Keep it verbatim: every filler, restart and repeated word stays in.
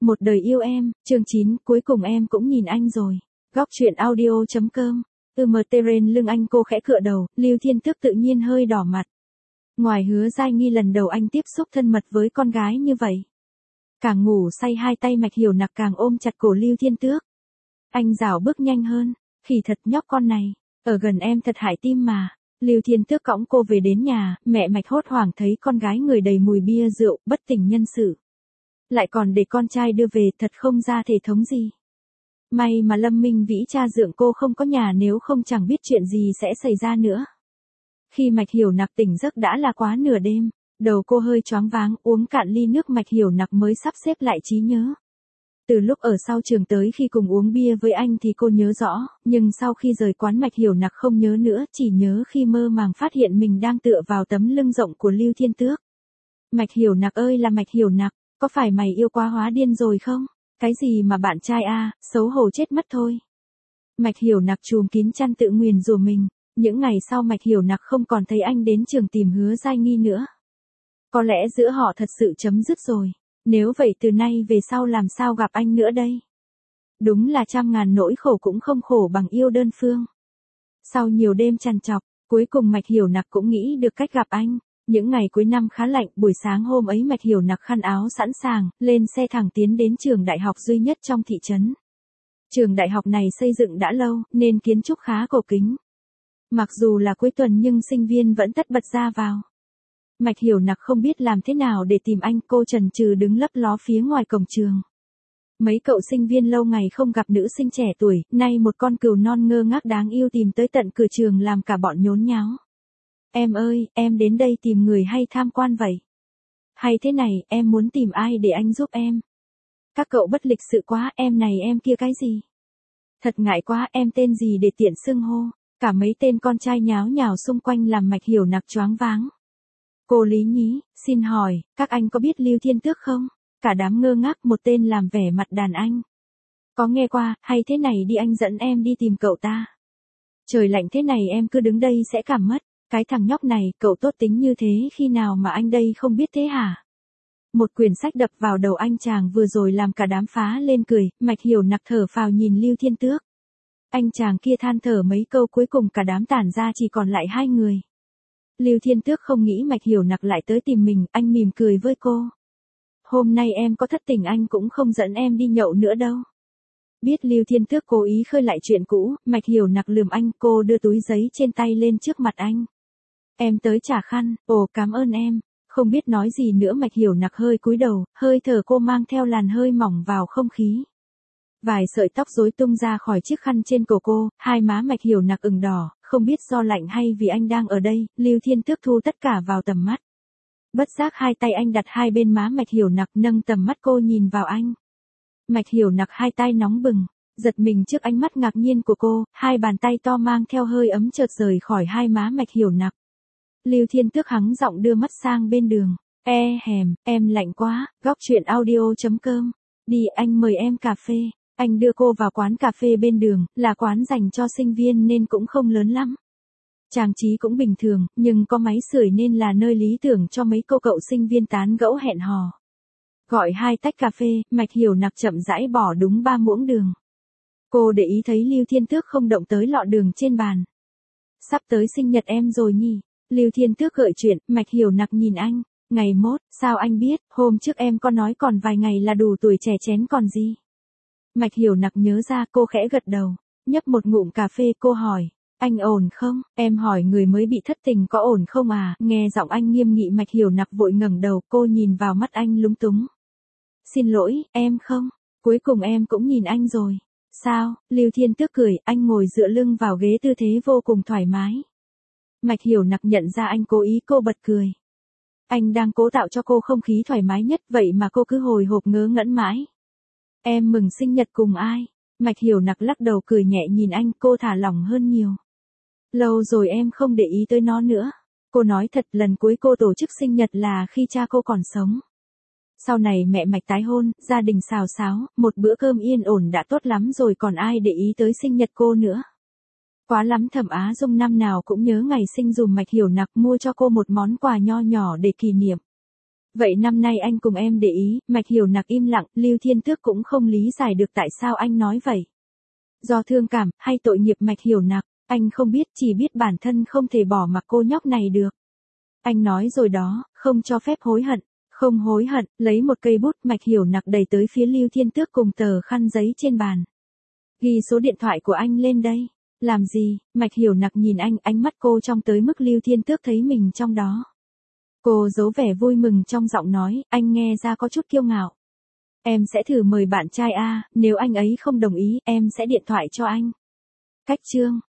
Một đời yêu em, chương chín, cuối cùng em cũng nhìn anh rồi. Góc truyện audio chấm com. Từ mờ tê rên lưng anh cô khẽ cựa đầu, Lưu Thiên Tước tự nhiên hơi đỏ mặt. Ngoài Hứa Giai Nghi lần đầu anh tiếp xúc thân mật với con gái như vậy. Càng ngủ say hai tay Mạch Hiểu Nặc càng ôm chặt cổ Lưu Thiên Tước. Anh rảo bước nhanh hơn, khỉ thật nhóc con này, ở gần em thật hại tim mà. Lưu Thiên Tước cõng cô về đến nhà, mẹ Mạch hốt hoảng thấy con gái người đầy mùi bia rượu, bất tỉnh nhân sự. Lại còn để con trai đưa về, thật không ra thể thống gì. May mà Lâm Minh Vĩ cha dượng cô không có nhà, nếu không chẳng biết chuyện gì sẽ xảy ra nữa. Khi Mạch Hiểu Nặc tỉnh giấc đã là quá nửa đêm, đầu cô hơi choáng váng, uống cạn ly nước Mạch Hiểu Nặc mới sắp xếp lại trí nhớ. Từ lúc ở sau trường tới khi cùng uống bia với anh thì cô nhớ rõ, nhưng sau khi rời quán Mạch Hiểu Nặc không nhớ nữa, chỉ nhớ khi mơ màng phát hiện mình đang tựa vào tấm lưng rộng của Lưu Thiên Tước. Mạch Hiểu Nặc ơi là Mạch Hiểu Nặc, có phải mày yêu quá hóa điên rồi không? Cái gì mà bạn trai a, xấu hổ chết mất thôi. Mạch Hiểu Nặc chùm kín chăn tự nguyền rủa mình, những ngày sau Mạch Hiểu Nặc không còn thấy anh đến trường tìm Hứa Giai Nghi nữa. Có lẽ giữa họ thật sự chấm dứt rồi, nếu vậy từ nay về sau làm sao gặp anh nữa đây? Đúng là trăm ngàn nỗi khổ cũng không khổ bằng yêu đơn phương. Sau nhiều đêm trằn trọc, cuối cùng Mạch Hiểu Nặc cũng nghĩ được cách gặp anh. Những ngày cuối năm khá lạnh, buổi sáng hôm ấy Mạch Hiểu Nặc khăn áo sẵn sàng, lên xe thẳng tiến đến trường đại học duy nhất trong thị trấn. Trường đại học này xây dựng đã lâu, nên kiến trúc khá cổ kính. Mặc dù là cuối tuần nhưng sinh viên vẫn tất bật ra vào. Mạch Hiểu Nặc không biết làm thế nào để tìm anh, cô chần chừ đứng lấp ló phía ngoài cổng trường. Mấy cậu sinh viên lâu ngày không gặp nữ sinh trẻ tuổi, nay một con cừu non ngơ ngác đáng yêu tìm tới tận cửa trường làm cả bọn nhốn nháo. Em ơi, em đến đây tìm người hay tham quan vậy? Hay thế này, em muốn tìm ai để anh giúp em? Các cậu bất lịch sự quá, em này em kia cái gì? Thật ngại quá, em tên gì để tiện xưng hô? Cả mấy tên con trai nháo nhào xung quanh làm Mạch Hiểu Nặc choáng váng. Cô Lý Nhí, xin hỏi, các anh có biết Lưu Thiên Tước không? Cả đám ngơ ngác, một tên làm vẻ mặt đàn anh. Có nghe qua, hay thế này đi anh dẫn em đi tìm cậu ta. Trời lạnh thế này em cứ đứng đây sẽ cảm mất. Cái thằng nhóc này, cậu tốt tính như thế khi nào mà anh đây không biết thế hả? Một quyển sách đập vào đầu anh chàng vừa rồi làm cả đám phá lên cười, Mạch Hiểu Nặc thở phào nhìn Lưu Thiên Tước. Anh chàng kia than thở mấy câu cuối cùng cả đám tản ra chỉ còn lại hai người. Lưu Thiên Tước không nghĩ Mạch Hiểu Nặc lại tới tìm mình, anh mỉm cười với cô. Hôm nay em có thất tình anh cũng không dẫn em đi nhậu nữa đâu. Biết Lưu Thiên Tước cố ý khơi lại chuyện cũ, Mạch Hiểu Nặc lườm anh, cô đưa túi giấy trên tay lên trước mặt anh. Em tới trả khăn, ồ cảm ơn em, không biết nói gì nữa Mạch Hiểu Nặc hơi cúi đầu, hơi thở cô mang theo làn hơi mỏng vào không khí. Vài sợi tóc rối tung ra khỏi chiếc khăn trên cổ cô, hai má Mạch Hiểu Nặc ửng đỏ, không biết do lạnh hay vì anh đang ở đây, Lưu Thiên Tước thu tất cả vào tầm mắt. Bất giác hai tay anh đặt hai bên má Mạch Hiểu Nặc nâng tầm mắt cô nhìn vào anh. Mạch Hiểu Nặc hai tay nóng bừng, giật mình trước ánh mắt ngạc nhiên của cô, hai bàn tay to mang theo hơi ấm chợt rời khỏi hai má Mạch Hiểu Nặc. Lưu Thiên Tước hắng giọng đưa mắt sang bên đường. E hèm, em lạnh quá, góc truyện audio chấm com. Đi anh mời em cà phê. Anh đưa cô vào quán cà phê bên đường, là quán dành cho sinh viên nên cũng không lớn lắm. Trang trí cũng bình thường, nhưng có máy sưởi nên là nơi lý tưởng cho mấy cô cậu sinh viên tán gẫu hẹn hò. Gọi hai tách cà phê, Mạch Hiểu Nặc chậm rãi bỏ đúng ba muỗng đường. Cô để ý thấy Lưu Thiên Tước không động tới lọ đường trên bàn. Sắp tới sinh nhật em rồi nhỉ? Lưu Thiên Tước gợi chuyện, Mạch Hiểu Nặc nhìn anh. Ngày mốt, sao anh biết, hôm trước em có nói còn vài ngày là đủ tuổi trẻ chén còn gì. Mạch Hiểu Nặc nhớ ra, cô khẽ gật đầu, nhấp một ngụm cà phê cô hỏi, anh ổn không? Em hỏi người mới bị thất tình có ổn không à? Nghe giọng anh nghiêm nghị Mạch Hiểu Nặc vội ngẩng đầu, cô nhìn vào mắt anh lúng túng. Xin lỗi, em không, cuối cùng em cũng nhìn anh rồi. Sao? Lưu Thiên Tước cười, anh ngồi dựa lưng vào ghế tư thế vô cùng thoải mái. Mạch Hiểu Nặc nhận ra anh cố ý, cô bật cười. Anh đang cố tạo cho cô không khí thoải mái nhất, vậy mà cô cứ hồi hộp ngớ ngẩn mãi. Em mừng sinh nhật cùng ai? Mạch Hiểu Nặc lắc đầu cười nhẹ nhìn anh, cô thả lỏng hơn nhiều. Lâu rồi em không để ý tới nó nữa. Cô nói thật, lần cuối cô tổ chức sinh nhật là khi cha cô còn sống. Sau này mẹ Mạch tái hôn, gia đình xào xáo, một bữa cơm yên ổn đã tốt lắm rồi, còn ai để ý tới sinh nhật cô nữa. Quá lắm Thẩm Á Dung năm nào cũng nhớ ngày sinh dùm Mạch Hiểu Nặc, mua cho cô một món quà nho nhỏ để kỷ niệm. Vậy năm nay anh cùng em để ý, Mạch Hiểu Nặc im lặng, Lưu Thiên Tước cũng không lý giải được tại sao anh nói vậy. Do thương cảm, hay tội nghiệp Mạch Hiểu Nặc, anh không biết, chỉ biết bản thân không thể bỏ mặc cô nhóc này được. Anh nói rồi đó, không cho phép hối hận. Không hối hận, lấy một cây bút, Mạch Hiểu Nặc đẩy tới phía Lưu Thiên Tước cùng tờ khăn giấy trên bàn. Ghi số điện thoại của anh lên đây. Làm gì? Mạch Hiểu Nặc nhìn anh, ánh mắt cô trong tới mức Lưu Thiên Tước thấy mình trong đó. Cô giấu vẻ vui mừng trong giọng nói, anh nghe ra có chút kiêu ngạo. Em sẽ thử mời bạn trai A, nếu anh ấy không đồng ý, em sẽ điện thoại cho anh. Cách chương.